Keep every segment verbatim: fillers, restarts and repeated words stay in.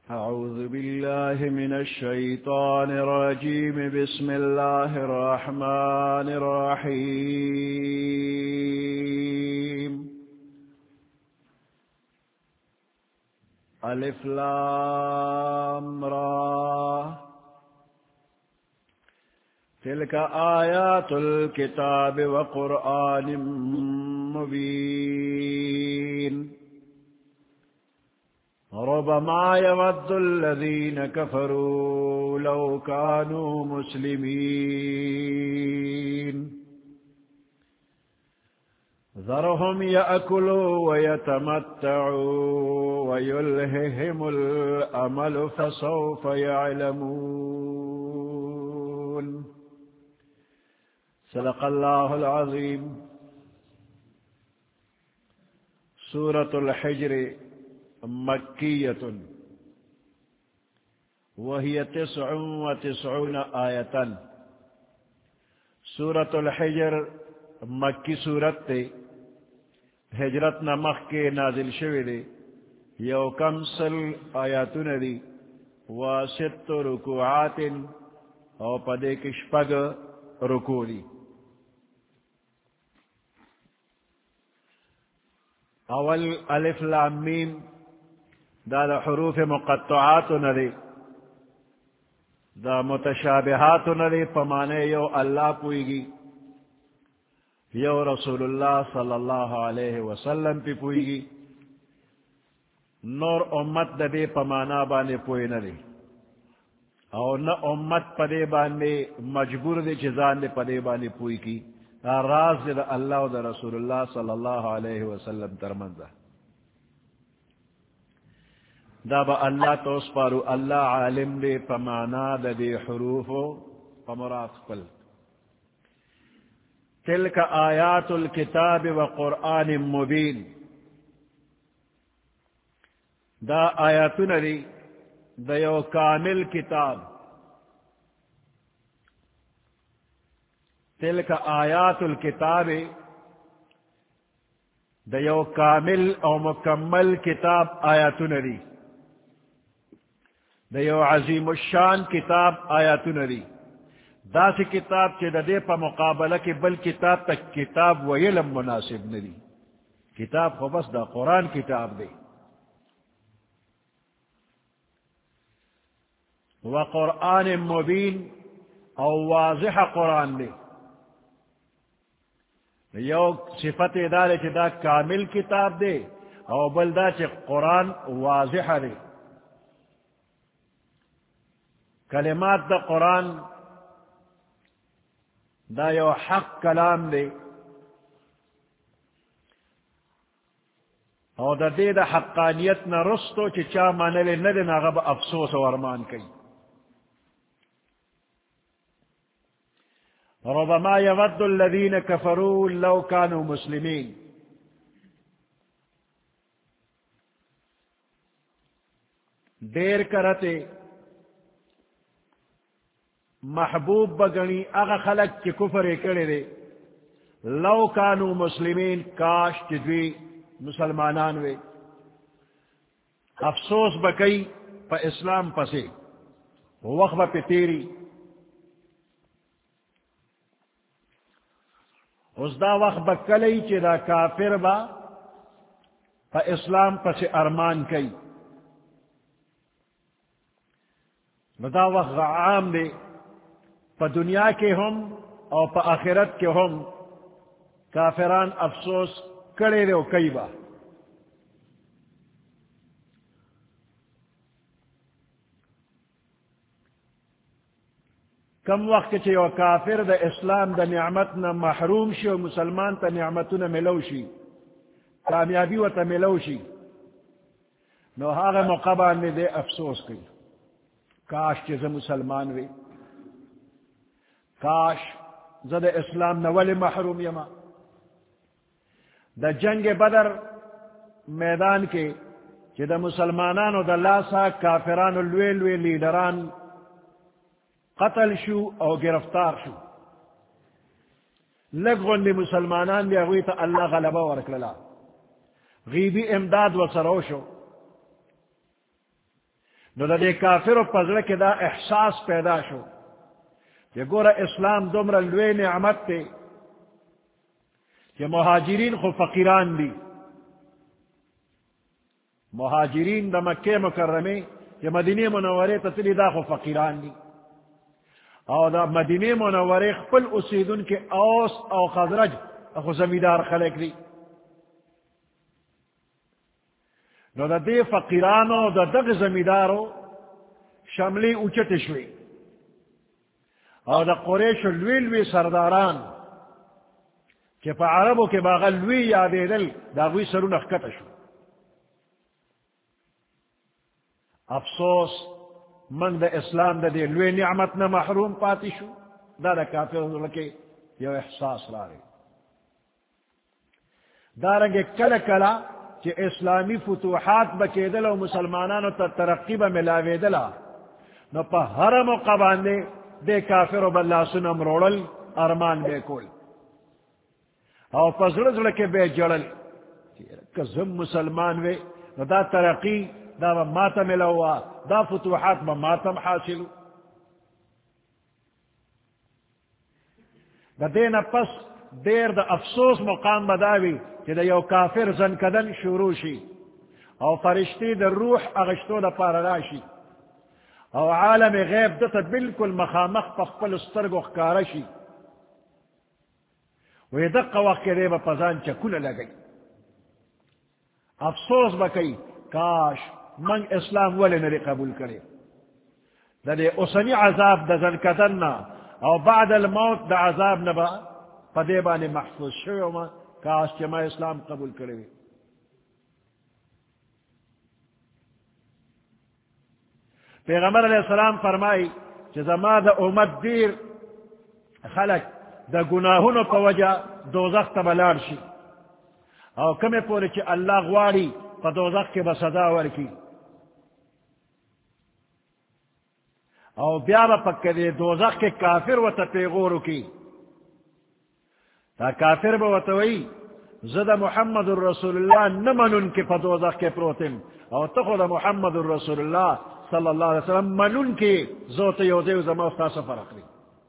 أعوذ بالله من الشيطان الرجيم. بسم الله الرحمن الرحيم. ألف لام را. تلك آيات الكتاب وقرآن مبين. ربما يود الذين كفروا لو كانوا مسلمين. ذرهم يأكلوا ويتمتعوا ويلههم الأمل فسوف يعلمون. صدق الله العظيم. سورة الحجر مكية وهي تسع وتسعون آية. سورة الحجر مکی سورت تے ہجرت نمخ کے نازل شوی دے یو کم سل آیاتون دی و ست رکوعات او پدے کشپگ رکو دی. اول الف لام میم دا دا حروف مقطعات ندی دا متشابہات ندی پمانے یو اللہ پوئی گی یو رسول اللہ صلی اللہ علیہ وسلم پی پوئی گی نور امت دا دے پمانا بانے پوئی ندی او نا امت پدے بانے مجبور دے چیزان دے پدے بانے پوئی کی دا راز دے دا اللہ و دا رسول اللہ صلی اللہ علیہ وسلم ترمندہ دا با اللہ توس پارو اللہ عالم دے پمانا دا دے حروف پمرات قل. تلک آیات الكتاب و قرآن مبین. دا آیاتون دی دا یو کامل کتاب. تلک آیات الكتاب دا یو کامل او مکمل کتاب آیاتون دی دا یو عظیم الشان کتاب آیاتون دی. دا سی کتاب چی دا دے پا مقابلہ کی بل کتاب تک کتاب و علم مناسب ندی. کتاب خو بس دا قرآن کتاب دے. و قرآن مبین او واضح قرآن دے. یو صفت دارے چی دا کامل کتاب دے او بل دا چی قرآن واضح دے. کلمات دا قرآن دا یو حق کلام دے او دا دے دا حقانیت نا رستو چی چا مانلے ندے نا غب افسوس و ارمان کئی. ربما يود الذين كفروا لو كانوا مسلمين. دیر کرتے محبوب بگنی اغا خلق کی کفر کرے دے لو کانو مسلمین کاش چدوی مسلمانان وے. افسوس بکئی پا اسلام پسے وقت با پی تیری اس دا وقت بکلی چی دا کافر با پا اسلام پسے ارمان کئی. دا وقت عام دے پا دنیا کے ہم اور پا آخرت کے ہم کافران افسوس کرے دے کئی با. کم وقت چی و کافر دا اسلام دا نعمت نا محروم شی و مسلمان تا نعمتو نا ملو شی کامیابی و تا ملو شی نو هاغ مقابان میں دے افسوس کی کاش چیز مسلمان وی کاش زد اسلام نوال محروم یما. دا جنگ بدر میدان کے چی دا مسلمانان و دا لاسا کافران و لوی لوی لیڈران قتل شو او گرفتار شو. لگون دی مسلمانان دی اغوی تا اللہ غلبہ ورکللا. غیبی امداد و سروشو نو دا دے کافر و پزر کے دا احساس پیدا شو کہ گورا اسلام دمر لوے نعمت تے کہ مہاجرین خو فقیران دی مہاجرین دا مکہ مکرمے کہ مدینہ منورے تتلی دا خو فقیران دی او دا مدینہ منورے خپل اسیدن کے اوس او خزرج اخو زمیدار خلق دی نو دا دے فقیرانو دا دغ زمیدارو شملی اوچت شوی او دا قریش لوی لوی سرداران کہ پا عربو کے باغا لوی یادے دل دا غوی سرون اخکت شو افسوس من دا اسلام دا دے لوی نعمت نا محروم پاتی شو دا دا کافر لکے یو احساس رارے دا رنگے کل کلا کہ اسلامی فتوحات بکے دل و مسلمانانو تا ترقی با ملاوے دلا نو پا ہر موقع باندے دے کافر و باللہ سنم روڑل ارمان بے کول او پزرزر کے بے جڑل کہ زم مسلمان وے نو دا ترقی دا با ماتم ملوا دا فتوحات با ماتم حاصلو دا دینا پس دیر دا افسوس مقام بداوی کہ دا یو کافر زنکدن شروع شی او فرشتی دا روح اغشتو دا پارراشی او عالم غیب دتا بالکل مخامخ پخپل استرگو خکارشی وی دقا وقت کے دے با پزان چکول لگئی افسوس بکئی کاش من اسلام ولی نری قبول کرے دا دے اسنی عذاب دا زنکدننا او بعد الموت دا عذاب نبا پا دے بانے محفوظ شویو ما کاش کہ میں اسلام قبول کرے پیغمبر علیہ السلام فرمائی کہ زما دا امت دیر خلق دا گناہونو پا وجہ دوزخ تا بلار شی او کمی پوری چی اللہ غواری پا دوزخ کے بسدا ورکی او بیارا پک دے دوزخ کے کافر و تا پیغورو کی تا کافر با وطوئی زد محمد الرسول اللہ نمن ان کے پا دوزخ کے پروتن او تخو دا محمد الرسول اللہ صلی اللہ علیہ وسلم من ان کے زوت یوزے و زموستا سفر اخری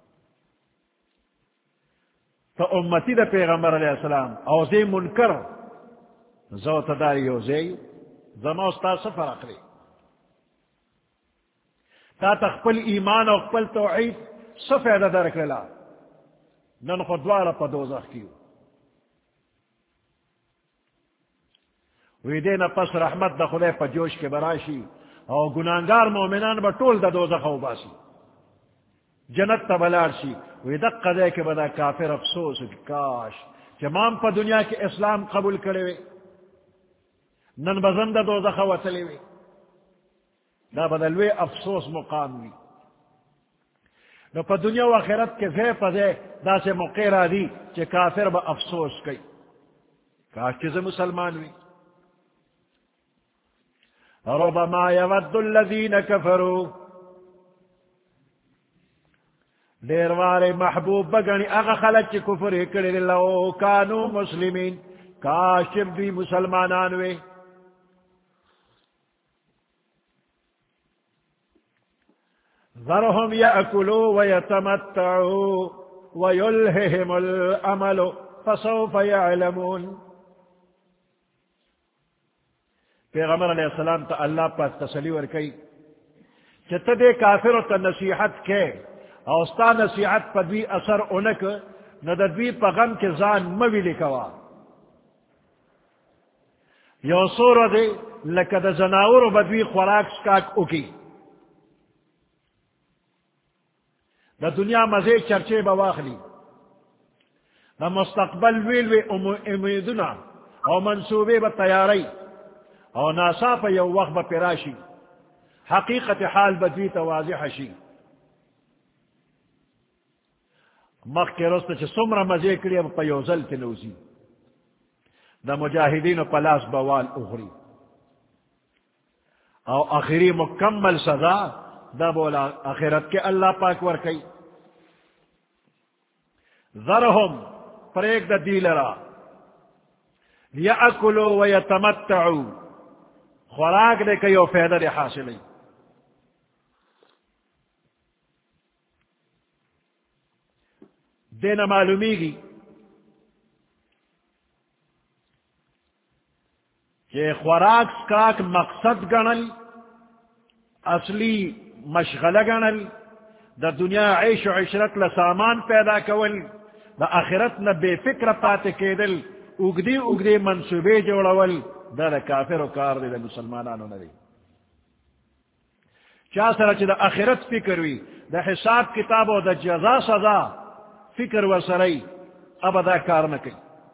تا امتی دا پیغمبر علیہ السلام او زی منکر زوت داری یوزے زموستا سفر اخری تا تخپل ایمان او خپل توحید سفید درک للا نن خودوارا پا دوزخ کیو وی دینا پس رحمت دا خدای پا جوش کے براشی او گناہگار مومنان با طول دا دوزخ او باسی جنت تا بلار شی وی دق قدے کے بدا کافر افسوس کاش جمام پا دنیا کے اسلام قبول کرے وی نن بزند دوزخ وطلے وی دا بدلوے افسوس مقام وی نو پا دنیا و آخرت کے زی پا زی دا سے مقیرہ دی چے کافر با افسوس کئی کاش چیز مسلمان وی ربما یود الذین کفروا دیر والے محبوب بگنی اغا خلق چی کفر اکڑی لو کانو مسلمین کاش بھی مسلمانان وی ذرهم يأكلوا ويتمتعوا ويلههم الأمل فسوف يعلمون پیغمبر علیہ السلام تا اللہ پاس تسلی ورکی چھتا دے کافر تا نصیحت کے اوستا نصیحت پا دوی اثر انک ندر دوی پا غم کے زان موی لکوا یو سور دے لکا دا زناور بدوی خوراک سکاک اکی دا دنیا مزے چرچے بواخلی دا مستقبل ویل وی امیدنا او منصوبے با تیاری او ناسا پا یو وقت با پراشی حقیقت حال بدوی تواضح شی مخ کے رست چھ سمرہ مزے کری اب پا یو ظل تنوزی دا مجاہدین پلاس بوال اغری او آخری مکمل سزا دا بولا آخرت کے اللہ پاک ورکی ذرهم پریک دا دیلرا یأکلو و یتمتعو خوراک دے کئیو فیدہ دے حاصلی دینا معلومی گی کہ خوراک سکاک مقصد گنل اصلی مشغلہ گنل دا دنیا عیش و عشرت لسامان پیدا کول دا آخرت نہ بے فکر پاتے کیدل اگدی اگدی منصوبے جوڑول دا دا کافر و کار دے دا مسلمانانو ندی چا سر چی دا آخرت فکر وی دا حساب کتاب و دا جزا سزا فکر و سرائی اب دا کار نکی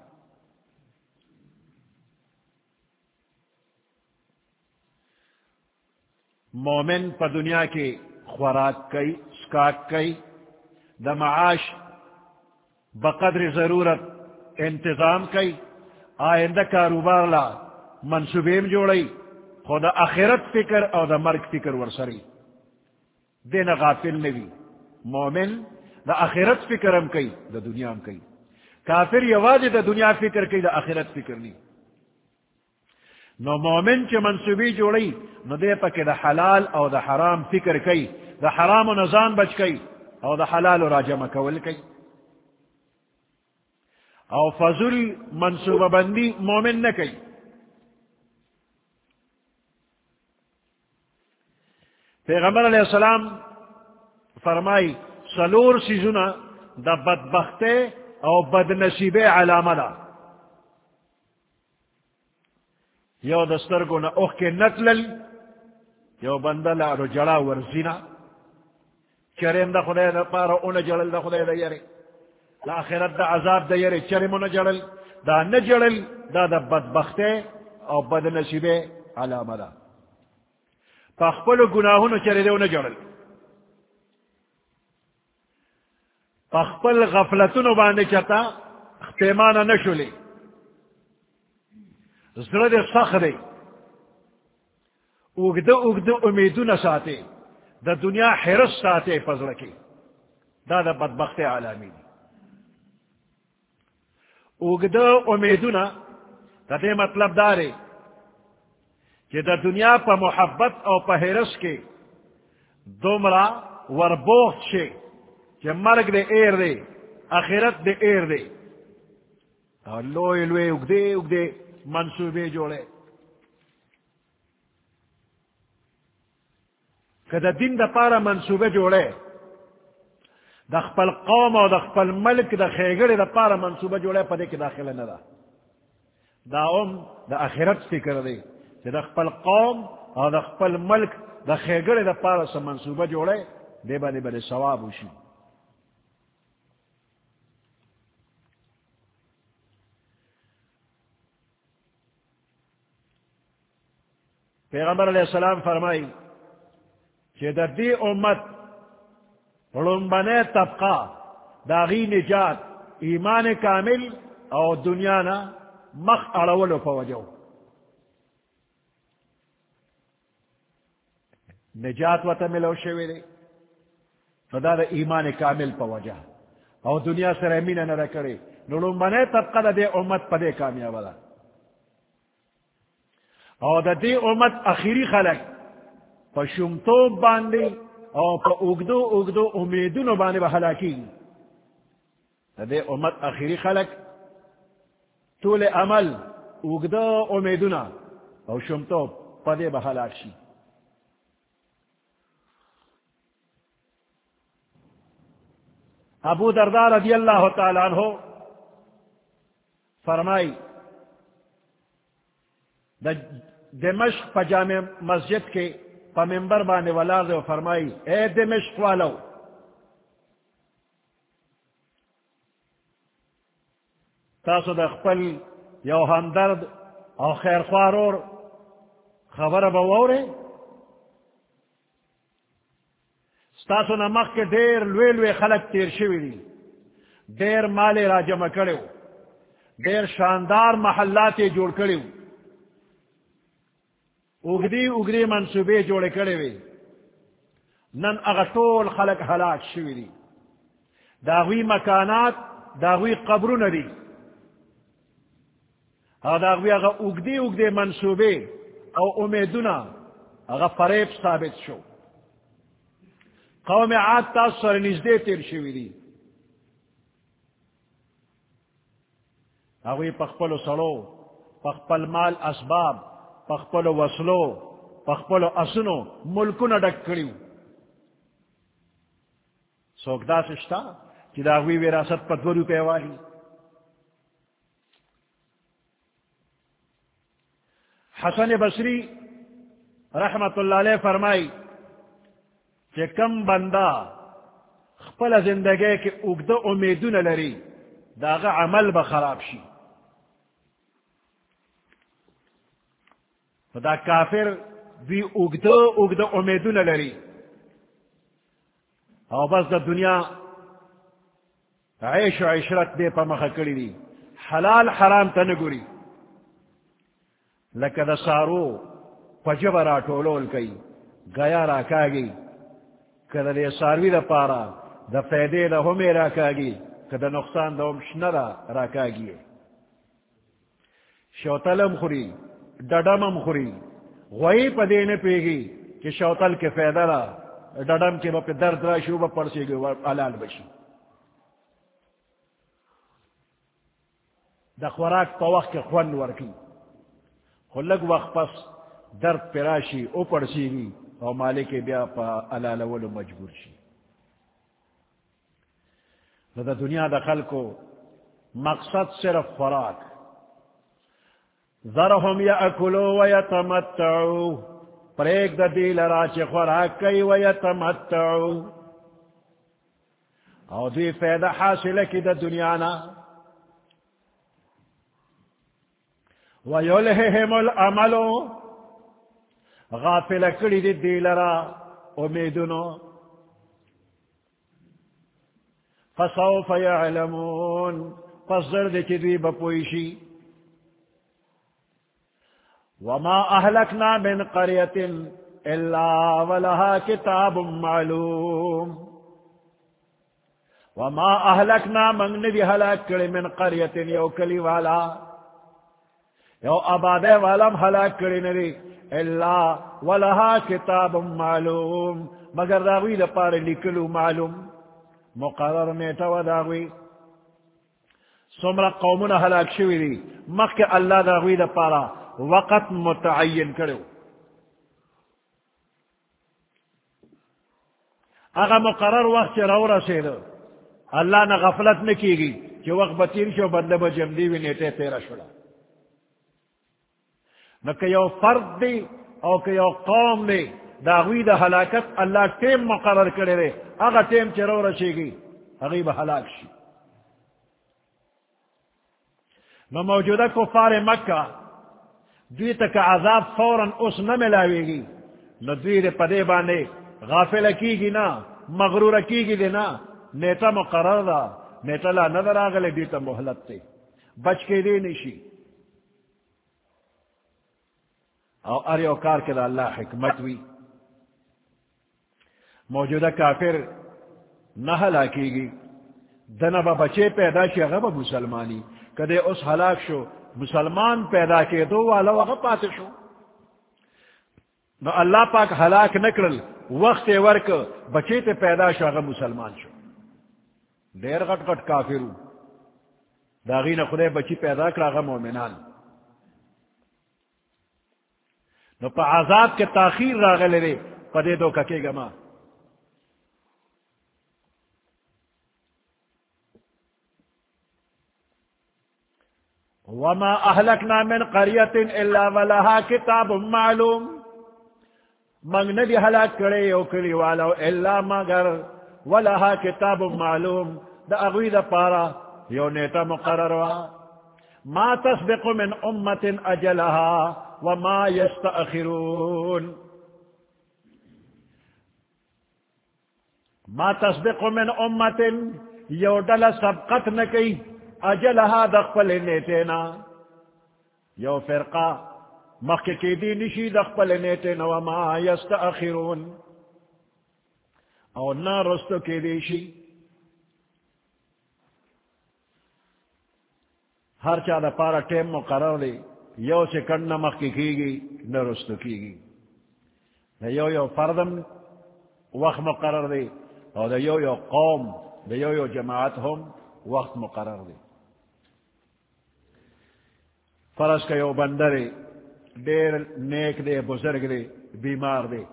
مومن پا دنیا کی خوراک کئی سکاک کئی دا معاش بقدر ضرورت انتظام کئی آئندہ کاروبار لا منصوبیم جوڑی خدا آخرت فکر او دا مرگ فکر ورسری دینا غافل نوی مومن دا آخرت فکرم کئی دا دنیا ہم کئی کافر یوازی دا دنیا فکر کئی دا آخرت فکر نہیں نو مومن چے منصوبی جوڑی نو دے پا کہ دا حلال او دا حرام فکر کئی دا حرام و نظام بچ کئی او دا حلال و راجم کول کئی او فضل منصوبہ بندی مومن نہ کئی پیغمبر علیہ السلام فرمائی silver سیزونا the بدبختے O بدنصیبے Allama the you دسترگونا اوخ کے نتلل یو بندلا رو جڑا ورزینا چریم دا خدای دا پارا اونا جڑل دا خدای دا یری لا آخرت دا عذاب دا یری چریم اونا جڑل دا نجڑل دا دا بدبختے او بدنصیبے علامہ دا پخپل گناہونو چرے دے اونا جڑل پخپل غفلتونو باندے چتا پیمانا نشولی زرد سخ دے اگد اگد امیدون ساتے دا دنیا حرس ساتے فضلکی دا دا بدبخت عالمی اگد امیدون دا دے مطلب دارے کہ دا دنیا پا محبت او پا حرس کے دومرا وربوخت شے کہ مرگ دے ایر دے آخرت دے ایر دے اور لوئے لوئے اگدے اگدے منصوبے جوڑے کہ دا دین دا پارا منصوبے جوڑے دا خپل قوم او دا خپل ملک دا خیگڑ دا پارا منصوبے جوڑے پدے کی داخل ندا دا ام دا آخرت فکر دے کہ دا خپل قوم او دا خپل ملک دا خیگڑ دا پارا سا منصوبے جوڑے دے با دے با دے ثواب ہوشی پیغمبر علیہ السلام فرمائی کہ دا دی امت رنبنے طبقہ داغی نجات ایمان کامل او دنیا نا مخ اڑولو پوجو نجات و تملو شوی دے فدا دا ایمان کامل پوجہ او دنیا سر امین نہ کرے رنبنے طبقہ دا دی امت پدے کامیاب دا او دا دی امت اخیری خلق پا شمتوب باندے او پا اگدو اگدو امیدونو باندے بحلاکی دا دی امت اخیری خلق طول عمل اگدو امیدونا او شمتوب پا دے بحلاکی ابو دردار رضی اللہ تعالیٰ عنہ فرمائی دا دمشق پا جامع مسجد کے پا منبر بانے ولار دے و فرمائی اے دمشق والو تاسو دا خپل یو ہمدرد او خیرخوارور خبر باورے ستاسو نمخ کے دیر لوے لوے خلق تیر شوی دی دیر مال را جمع کرو دیر شاندار محلات جوڑ کرو اگدی اگدی منصوبے جوڑے کرے وے نن اغطول خلق حلاک شوی دی داغوی مکانات داغوی قبرو ندی اور داغوی اغا اگدی اگدی منصوبے او امیدونا اغا فریب ثابت شو قوم عاد تاس سر نزدے تیر شوی دی اگوی پخپلو سڑو پخپل مال اسباب پخپلو وصلو پخپلو اسنو ملکو نہ ڈک کریو سوکدا سشتا چی دا اگوی وراثت پا دو روپے والی حسن بصری رحمت اللہ علیہ فرمائی کہ کم بندہ خپل زندگی کے اگد امیدون لری داغا عمل بخراب شی دا کافر بھی اگد اگد امیدون لری او بس دا دنیا عیش و عشرت دے پا مخکڑی دی حلال حرام تنگوری لکہ دا سارو پجب را ٹولول کئی گیا را کاگی کدا دے ساروی دا پارا دا فیدے دا ہمیں را کاگی کدا نقصان دا ہمشن را را کاگی شوتلم خوری ڈڈمم خوری غوی پا دینے پیگی کہ شوتل کے فیدہ را ڈڈم کے با پی درد را شو با پرسی گی علال بشی دا خوراک پا وقت کے خون ورکی خلق وقت پس درد پراشی او پرسی گی او مالک بیا پا علال ولو مجبور شی دا دنیا دا خلقو مقصد صرف خوراک ذرهم یاکلو ویتمتعو پریک دا دیل راچ خوراک کئی ویتمتعو او دی فیدہ حاصل کی دا دنیا نا ویلہہم العملو غافل کری دی دیل را امیدنو فسوف یعلمون فصدر دی چی دی بپویشی وما اہلکنا من قریت الا ولها کتاب معلوم وما اہلکنا من ندی حلاک کری من قریت یو کلی والا یو آبادے والم حلاک کری ندی الا ولها کتاب معلوم مگر داغوی دا پار لکلو معلوم مقرر نیتا و داغوی سمرا قومنا حلاک شوی دی مخ کے اللہ داغوی دا پارا وقت متعین کرو اگر مقرر وقت رو رسید اللہ نے غفلت نہ کی گی کہ وقت بتیر شو بندے بجمدی وی نیٹے تیرا شڑا نہ کہ یو فرد دی او کہ یو قوم دی داغوی دا ہلاکت اللہ ٹیم مقرر کرے رے اگر ٹیم چرو رسے گی غیب ہلاک شی نو موجودہ کفار مکہ دوی تک عذاب فوراً اس نہ ملاوے گی نو دوی دے پدے بانے غافل کی گی نا مغرور کی گی دے نا نیتا مقرر دا نیتا لا نظر آگلے دیتا محلت تے بچ کے دے نشی او اری اوکار کے دا اللہ حکمت وی موجودہ کافر نہ ہلاکی گی دنبا بچے پیدا شی غب مسلمانی کدے اس ہلاک شو مسلمان پیدا کے دو والا وقت پاتے شو نو اللہ پاک ہلاک نکرل وقت ورک بچے تے پیدا شو اگر مسلمان شو دیر غٹ غٹ کافرو داغین خدے بچی پیدا کر اگر مومنان نو پا عذاب کے تاخیر راغلے رے پدے دو ککے گما وما اہلکنا من قریت الا ولها کتاب معلوم منگ ندی ہلاک کرے یو کلی والا الا مگر ولها کتاب معلوم دا اغوی دا پارا یو نیتا مقرر وا ما تسبق من امت اجلها وما یستأخرون ما تسبق من امت یو ڈل سبقت نکی اجلها دخپل نیتینا یو فرقہ مخی کی دی نشی دخپل نیتینا وما یستأخرون او نا رستو کی دیشی ہر چا دا پارا ٹیم مقرر دی یو سکنڈ نہ مخی کی گی نہ رستو کی گی دا یو یو فردم وقت مقرر دی او دا یو یو قوم دا یو یو جماعت ہم وقت مقرر دی فرض کا یو بندرے دیر نیک دے بزرگ دے بیمار دے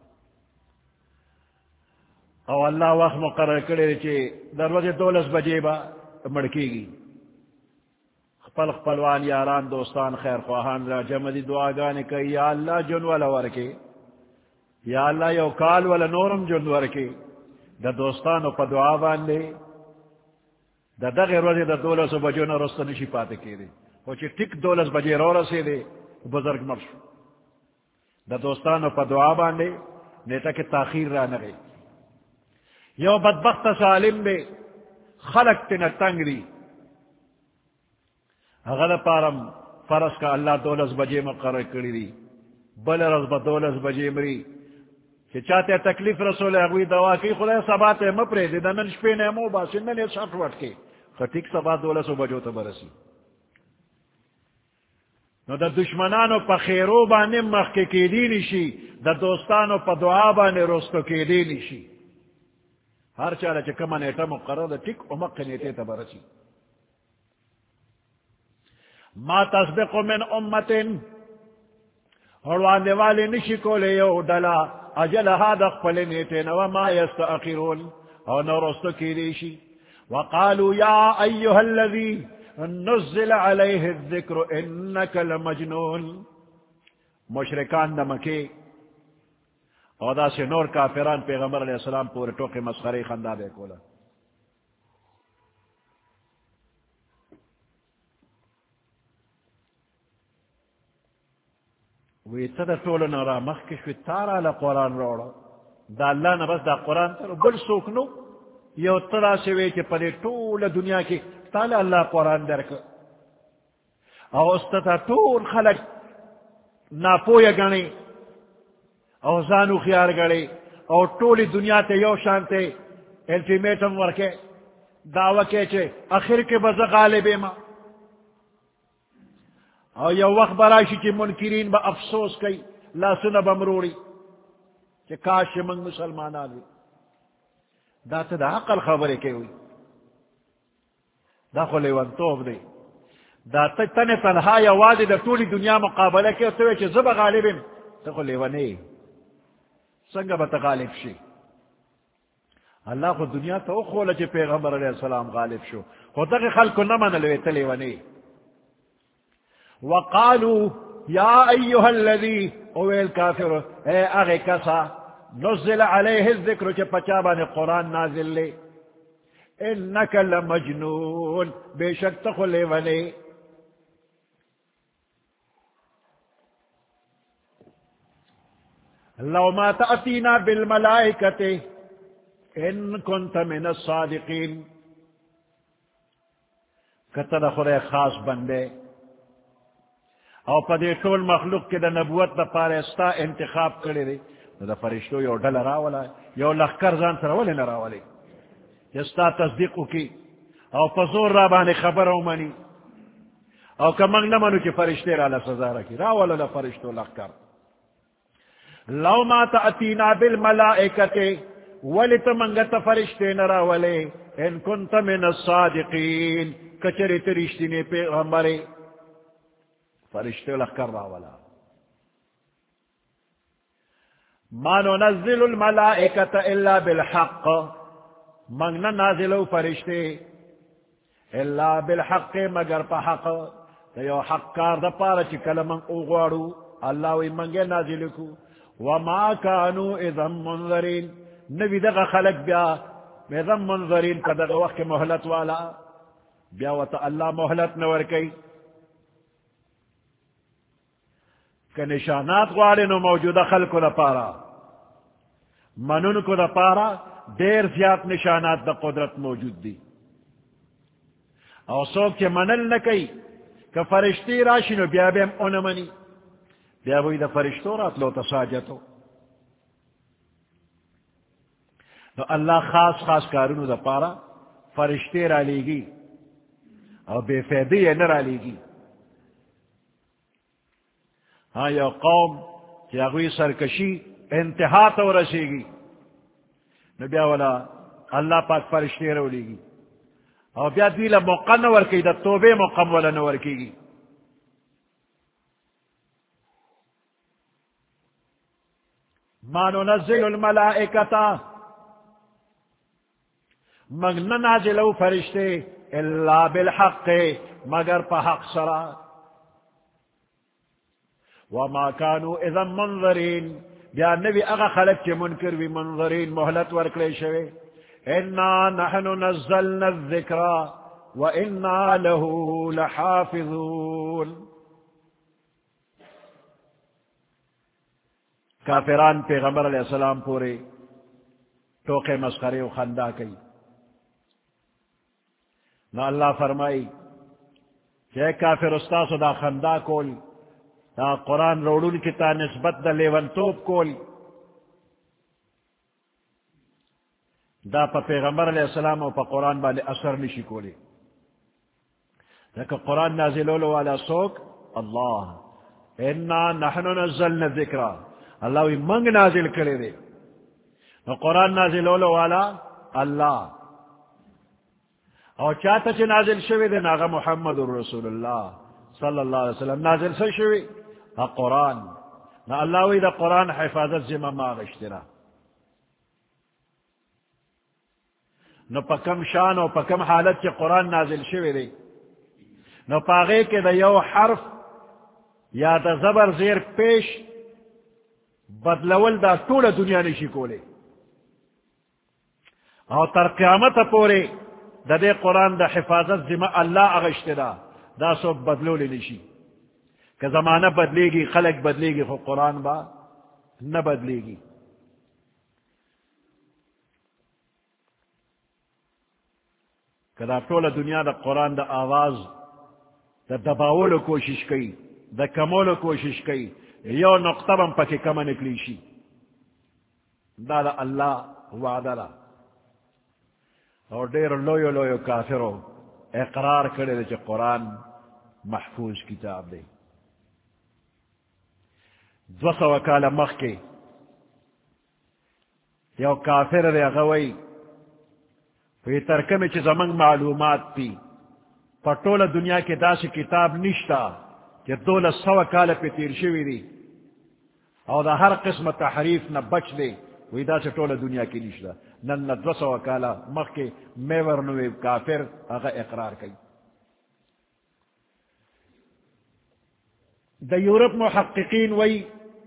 او اللہ وقت مقرر کرے چے دروازے دولس بجے با مڑکی گی خپل خپلوان یاران دوستان خیر خواہان را جمع دی دعا گانے کہ یا اللہ جن والا ورکے یا اللہ یو کال والا نورم جن ورکے دا دوستانو پا دعا باندے دا دا غیر وزی دا دولس بجو نا رست نشی پاتے کے دے وہ چی ٹک دولس بجے رو رسے دے بزرگ مرشو دا دوستانو پا دعا باندے نیتا کہ تاخیر را نگئی یو بدبخت سالم دے خلق تینا تنگ دی اگر پارم فرض کا اللہ دولس بجے مقرر کری دی بل رز با دولس بجے مری کہ چاہتے تکلیف رسول اگوی دوا کی خدا سبات مپرے دی دنن شپے نیمو باسی ننے ساٹھ وٹ کے خطیق سبات دولس بجو تا برسی نو دا دشمنانو پا خیرو بانے مخ کے کی دی نشی دا دوستانو پا دعا بانے رستو کی دی نشی ہر چالا چکم نیٹا مقرر دا ٹک امق نیٹے تا برسی ما تسبق من امتن ہروانے والے نشی کو لے یو ڈلا اجلها دخل نیٹین وما یستاخرون او نورستو کی دیشی وقالوا یا ایوہ الذی نزل علیہ الذکر انکا لمجنون مشرکان دا مکی او دا سے نور کافران پیغمبر علیہ السلام پورے ٹوکے مسخری خندہ دے کولا وی تدا طولنا را مخکشوی تارا لقرآن روڑا دا اللہ نا بس دا قرآن تر بل سوکنو یو تدا سوی چی پدے طول دنیا کی تالا اللہ قرآن درک او استتا طول خلق ناپویا گنے او زانو خیار گڑے او طول دنیا تے یو شانتے الٹیمیٹم ورکے دعوی کے چے آخر کے بز غالبے ما او یو وقت براشی چی منکرین با افسوس کئی لا سن بمروڑی چی کاش منگ مسلمان آلوی دا تا دا عقل خبرے کے ہوئی دا خو لیوانتوب دے دا تا تن تنہا یا وادی دا طولی دنیا مقابلہ کے توے چی زب غالبیم تا خو لیوانے سنگا با تا غالب شی اللہ خو دنیا تا او خولا چی پیغمبر علیہ السلام غالب شو خو تا خلکو نمان لوے تا لیوانے وقالوا یا ایوہ الذی اوے الکافر اے اغی کسا نزل علیہ الذکر چے پچابان قرآن نازل لے انکا لمجنون بے شک تخلے ولے لو ما تأتینا بالملائکت ان کنت من الصادقین کتنا خورے خاص بندے او پدے ٹول مخلوق کے دا نبوت دا پارستا انتخاب کرے دے دا فرشتو یو ڈل راولا یو لخکر زان سراولے نراولے جستا تصدیقو کی او پزور را بانے خبر او منی او کمنگ نمانو کی فرشتے را لسزا رکی راولا لفرشتو لخکر لو ما تأتینا بالملائکت ولت منگت فرشتے نراولے ان کنت من الصادقین کچری ترشتینے پیغمبرے فرشتے لخکر راولا ما ننزل الملائکت الا بالحق منگنا نازلو فرشتے الا بالحق مگر پا حق یو حق کار دا پارا چی کلمن اغوارو اللہ وی منگے نازلکو وما کانو اذن منظرین نوی دغا خلق بیا اذن منظرین کا دغا وقت محلت والا بیا وطا اللہ محلت نور کئی کہ نشانات غوالے نو موجودہ خلقو دا پارا منون کو دا پارا دیر زیاد نشانات دا قدرت موجود دی او سوک چے منل نکی کہ فرشتی راشنو بیا بیم اونمنی بیا وی دا فرشتو رات لو تساجتو نو اللہ خاص خاص کارونو دا پارا فرشتی را لیگی او بے فیدی نرا لیگی ہاں یو قوم کہ اگوی سرکشی انتہا تو رسے گی نبیا والا اللہ پاک فرشتے رو لے گی اور بیا دیلا موقع نور کی دا توبے موقع والا نور کی گی ما ننزل الملائکتا مگن نازلو فرشتے الا بالحق مگر پا حق سرا وما كانوا اذا منظرین بیا نبی اغا خلق چی منکر بھی منظرین محلت ورکلے شوے انا نحن نزلنا الذکرى وانا له لحافظون کافران پیغمبر علیہ السلام پورے ٹوکے مسخرے و خندا کئی نہ اللہ فرمائی کہ کافر استاذ دا خندا کول دا قرآن روڑون کی تا نسبت دا لیون توب کول دا پا پیغمبر علیہ السلام و پا قرآن والے اثر نشی کولے لیکن قرآن نازلولو والا سوک اللہ انا نحن نزلنا ذکرہ اللہ وی منگ نازل کرے دے نو قرآن نازلولو والا اللہ اور چاہتا چھ نازل شوی دے ناغا محمد رسول اللہ صلی اللہ علیہ وسلم نازل سے شوی نا قرآن نا اللہ وی دا قرآن حفاظت زمہ ماغشترا نو پا کم شان و پا کم حالت چھ قرآن نازل شوی دے نو پاغے کے دا یو حرف یا دا زبر زیر پیش بدلول دا طول دنیا نشی کولے اور تر قیامت پورے دا دے قرآن دا حفاظت ذمہ اللہ اغشت دا دا سو بدلول نشی کہ زمانہ بدلے گی خلق بدلے گی خو قرآن با نہ بدلے گی کہ دا طول دنیا دا قرآن دا آواز دا دباول کوشش کی دا کمول کوشش کی یو نقطہ بم پکی کم نکلی شی دا دا اللہ وعدہ دا اور دیر لویو لویو کافرو اقرار کرے دے چے قرآن محفوظ کتاب دے دو سو کال مخ کے یو کافر دے غوی فی ترکمی چے زمنگ معلومات تی پٹول دنیا کے دا سے کتاب نشتا کہ دولہ سو کال پہ تیر شوی دی اور دا ہر قسم تحریف نہ بچ دے وہی دا سے ٹولہ دنیا کی نشتا نن نہ دو سو کالا مخ کے میور نوے کافر اگا اقرار کئی دا یورپ محققین وی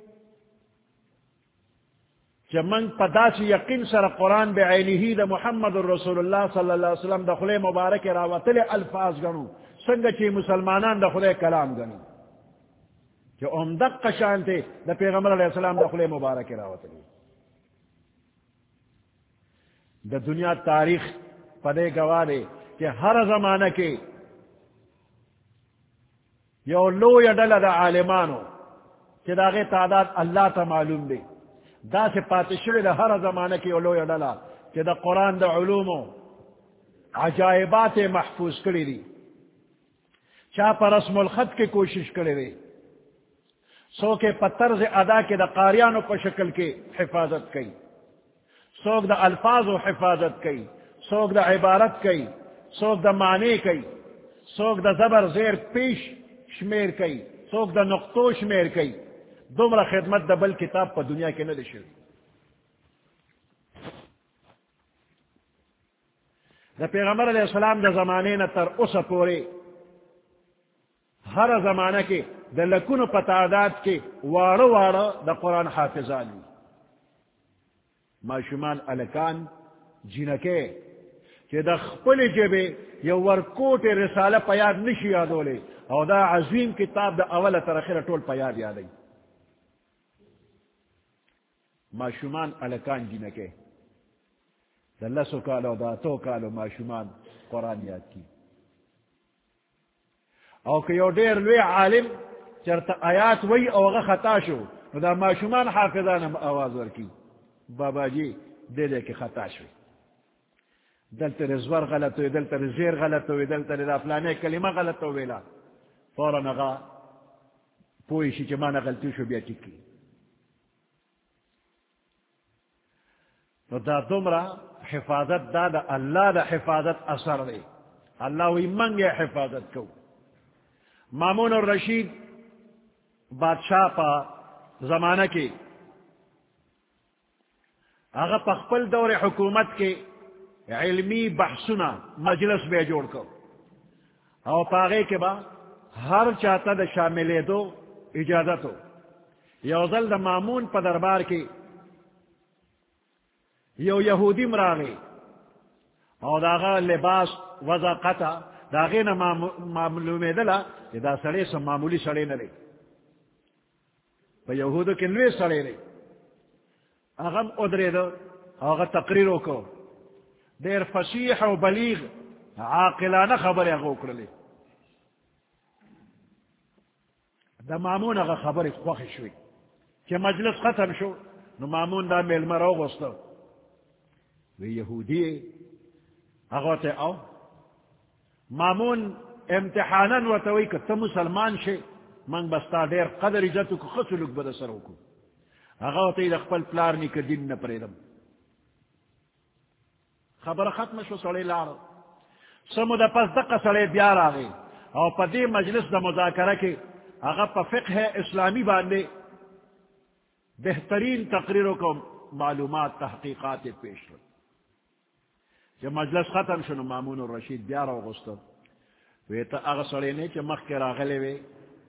چمنگ پدا سے یقین سر قرآن بعینی دا محمد الرسول اللہ صلی اللہ علیہ وسلم دا خلے مبارک راوتل الفاظ گنو سنگ چی مسلمانان دا خلے کلام گنو جو امدق قشان تے دا پیغمبر علیہ السلام دا خلے مبارک راوتل دا دنیا تاریخ پدے گواہ دے کہ ہر زمانہ کے یو لو یا ڈلا دا عالمانو کہ دا غی تعداد اللہ تا معلوم دے دا سے پاتشر دا ہر زمانہ کی علو یا ڈلا کہ دا قرآن دا علومو عجائبات محفوظ کری دی چاہ پر رسم الخط کی کوشش کرے دی سو کے پترز ادا کے دا قاریانو پر شکل کے حفاظت کی سوک دا الفاظ و حفاظت کی سوک دا عبارت کی سوک دا معنی کی سوک دا زبر زیر پیش شمیر کی سوک دا نقطو شمیر کی دومرا خدمت دا بل کتاب پا دنیا کے ندشل دا پیغمبر علیہ السلام دا زمانے نا تر اس پورے ہر زمانہ کے دا لکن پتعداد کے وارو وارو دا قرآن حافظانی معشومان الکان جنکے کہ دا خپل جبے یو ورکوٹ رسالہ پیاد نشی یادولے او دا عظیم کتاب دا اول ترخیر طول پیاد یادی معشومان الکان جنکے دا لسو کالو دا تو کالو معشومان قرآن یاد کی او کہ یو دیر لوی عالم چرتا آیات وی او غا خطا شو دا معشومان حافظان آواز ورکی بابا جی دے دے کے خطا شوی دل تر زور غلط ہوئی دل تر زیر غلط ہوئی دل تر افلانے کلمہ غلط ہوئیلا فورا نغا پوئیشی چی مانا غلطی شو بیا ٹکی تو دا دمرا حفاظت دا دا اللہ دا حفاظت اثر دے اللہ وی منگے حفاظت کو مامون الرشید بادشاہ پا زمانہ کے اگر پخپل دور حکومت کے علمی بحثنا مجلس بے جوڑ کو او پاگے کے بعد ہر چاہتا دا شاملے دو اجازت ہو یوزل دا مامون پا دربار کی یو یہودی مراغے او داغا لباس وضع قطع داغے نا معلومے دلا کہ دا سڑے سا معمولی سڑے نلے پا یہودو کنوے سڑے لے اغم ادرے دو اغا تقریروں کو دیر فصیح و بلیغ عاقلانہ خبر اغا اکرلے دا مامون اغا خبر خوخی شوی کہ مجلس ختم شو نو مامون دا میل مرو گستو وی یہودی اغا تے او مامون امتحانن و توی کہ تم مسلمان شے من بستا دیر قدر عزتو کو خسلوک بدا سروکو اغا تے دخپل پلارنی که دین نپریدم خبر ختم شو سڑے لارو سمو دا پس دقا سڑے بیار آگے او پا دی مجلس دا مذاکرہ کے اگر پا فقہ اسلامی باندے بہترین تقریروں کو معلومات تحقیقات پیش کر جب مجلس ختم شنو مامون الرشید بیار اغسطو ویتا اگر سڑے نے چا مخ کے راغلے وے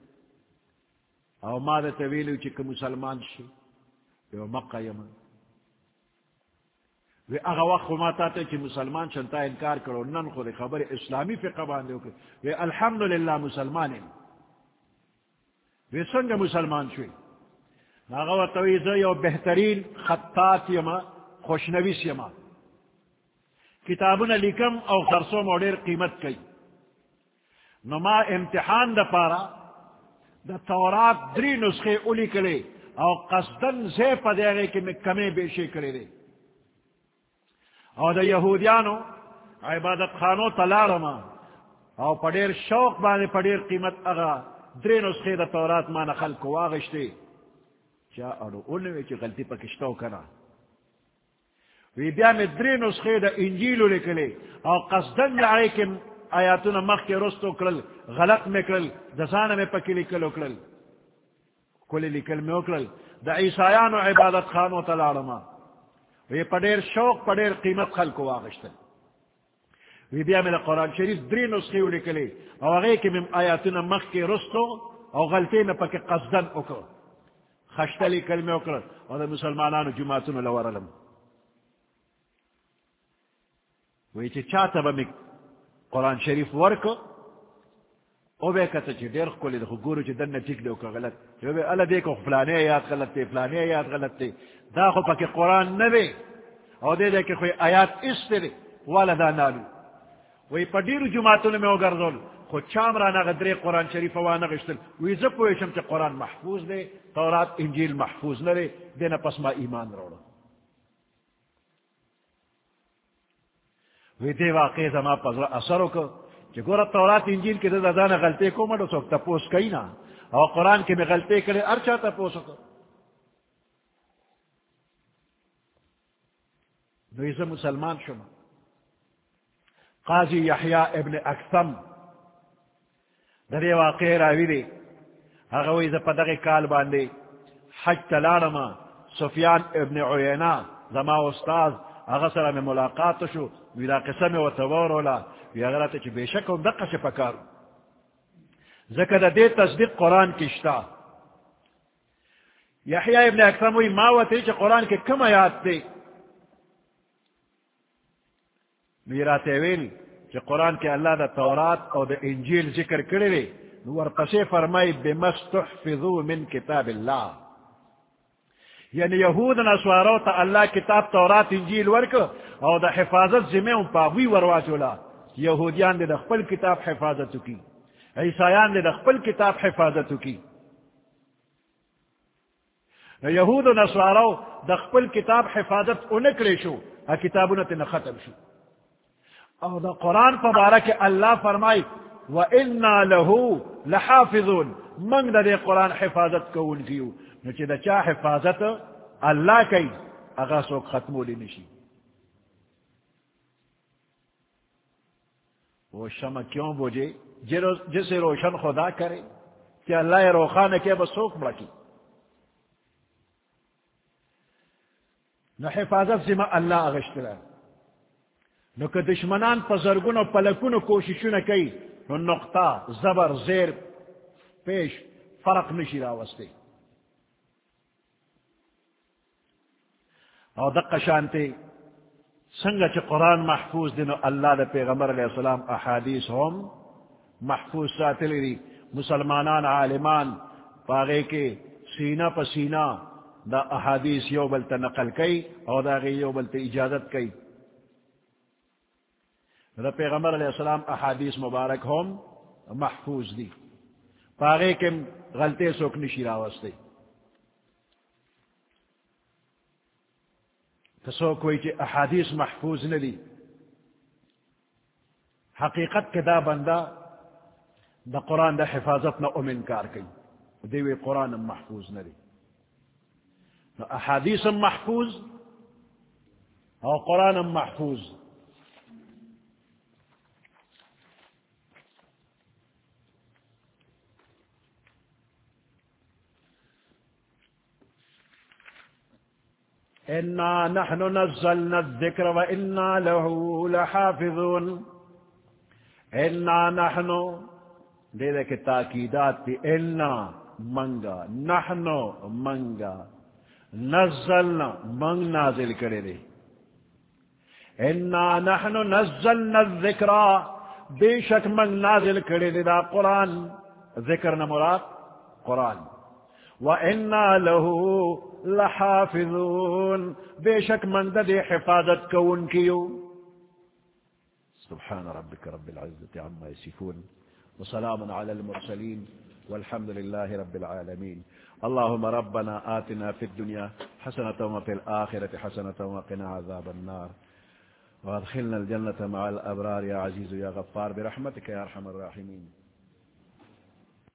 او ما دا طویلو چکا مسلمان شی وی مقا یمن وی اغا وقت ما تاتے چی مسلمان شنتا انکار کرو نن خود خبر اسلامی فقہ باندے ہو وی الحمدللہ مسلمان ہیں وی سنگ مسلمان شوی اغا و تویزو یو بہترین خطات یما خوشنویس یما کتابون لکم او خرسو موڑیر قیمت کئی نما امتحان دا پارا دا تورات دری نسخے اولی کلے او قصدن زی پا دے گئے کہ میں کمیں بیشے کرے دے او دا یہودیانو عبادت خانو تلارما او پڑیر شوق بانے پڑیر قیمت اغا دری نسخے دا تورات مانا خلق کو واغشتے چا اڑو انوے چی غلطی پا کشتو کنا وی بیا میں دری نسخے دا انجیلو لکلے او قصدن لعے کہ آیاتنا مخ کے رستو کرل غلط میں کرل دسانا میں پکی لکلو کرل کلی لکل میں اکرل دا عیسایانو عبادت خانو تلارما وی پڑیر شوق پڑیر قیمت خلق کو واغشتا وی بیا میں دا قرآن شریف دری نسخیو لکلے او اگے کہ میں آیاتنا مخ کے رستو او غلطی میں پکی قصدن اکر خشتا لکل میں اکرل او دا مسلمانانو جماعتنا لورلم وی چی چاہتا با میں قرآن شریف ورکو او بے کتا چی دیر کلی دخو گورو چی دن ٹک دے اوکا غلط چی بے اللہ دیکھو فلانے آیات غلط تے فلانے آیات غلط تے دا خو پاکی قرآن نبے او دے دے کہ خوی آیات اس تے دے والا دا نالو وی پا دیر جماعتون میں اگر دول خود چام رانا غدرے قرآن شریف وانا غشتل وی زپویشم چی قرآن محفوظ دے تورات انجیل محفوظ نرے دینا پس ما ایمان روڑا وی دے واقعی زمان پذر اثرو کو کہ گورا تورات انجیل کے دا دانا غلطے کو مڈو سوک تپوس کئی نا او قرآن کے میں غلطے کرے ارچا تپوسو کو نویزہ مسلمان شما قاضی یحییٰ ابن اکثم دے واقعی راوی دے اگویزہ پدغی کال باندے حج تلارما سفیان ابن عیینہ زما استاذ اغسر میں ملاقات شو ویلا قسم و تورولا وی اغرات چی بے شک ہم دقا سے پکارو ذکر دے تصدیق قرآن کشتا یحییٰ ابن اکثم وی ماوتی چی قرآن کے کم آیات دے میرا تیویل چی قرآن کے اللہ دا تورات او دا انجیل ذکر کرے نور قصے فرمائی بمستحفظو من کتاب اللہ یعنی یہود نسوارو تا اللہ کتاب تورات انجیل ورک او دا حفاظت زمین پاوی ورواچولا یہودیان دے دا خپل کتاب حفاظتو کی عیسایان دے دا خپل کتاب حفاظتو کی یہود نسوارو دا خپل کتاب حفاظت انکلے شو ا کتابونا تینا ختم شو او دا قرآن فبارک اللہ فرمائی وَإِنَّا لَهُ لَحَافِظُونَ منگ دا دے قرآن حفاظت کو ان کیو نوچے دا چاہ حفاظت اللہ کئی اگا سوک ختمو لی نشی وہ شمع کیوں بوجھے جسے روشن خدا کرے کہ اللہ روخان کے بس سوک بڑکی نو حفاظت زما اللہ اغشتلا نو کہ دشمنان پا زرگون و پلکون کوششون کئی نو نقطہ زبر زیر پیش فرق نشی راوستے او دقا شانتے سنگا چھ قرآن محفوظ دینو اللہ دا پیغمبر علیہ السلام احادیث ہم محفوظ ساتلی دی مسلمانان عالمان پاگے کے سینہ پا سینہ دا احادیث یو بلتا نقل کئی او دا غی یو بلتا اجازت کئی دا پیغمبر علیہ السلام احادیث مبارک ہم محفوظ دی پاگے کے غلطے سوک نشی راوستے کسو کوئی چی احادیث محفوظ ندی حقیقت کے دا بندہ دا قرآن دا حفاظت نا ام انکار کئی دیوی قرآن محفوظ ندی نو احادیث محفوظ او قرآن محفوظ انا نحن نزلنا الذکر و انا له لحافظون انا نحن دے دے کہ تاکیدات تی انا منگا نحن منگا نزلنا منگ نازل کرے دے انا نحن نزلنا الذکر بے شک منگ نازل کرے دے دا قرآن ذکر نمراد قرآن وَإِنَّا لَهُ لَحَافِظُونَ بے شک مند دے حفاظت کون کیو سبحان ربك رب العزة عما يصفون وسلام على المرسلين والحمد لله رب العالمين اللهم ربنا آتنا في الدنيا حسنة وفي الآخرة حسنة وقنا عذاب النار وادخلنا الجنة مع الأبرار يا عزيز يا غفار برحمتك يا أرحم الراحمين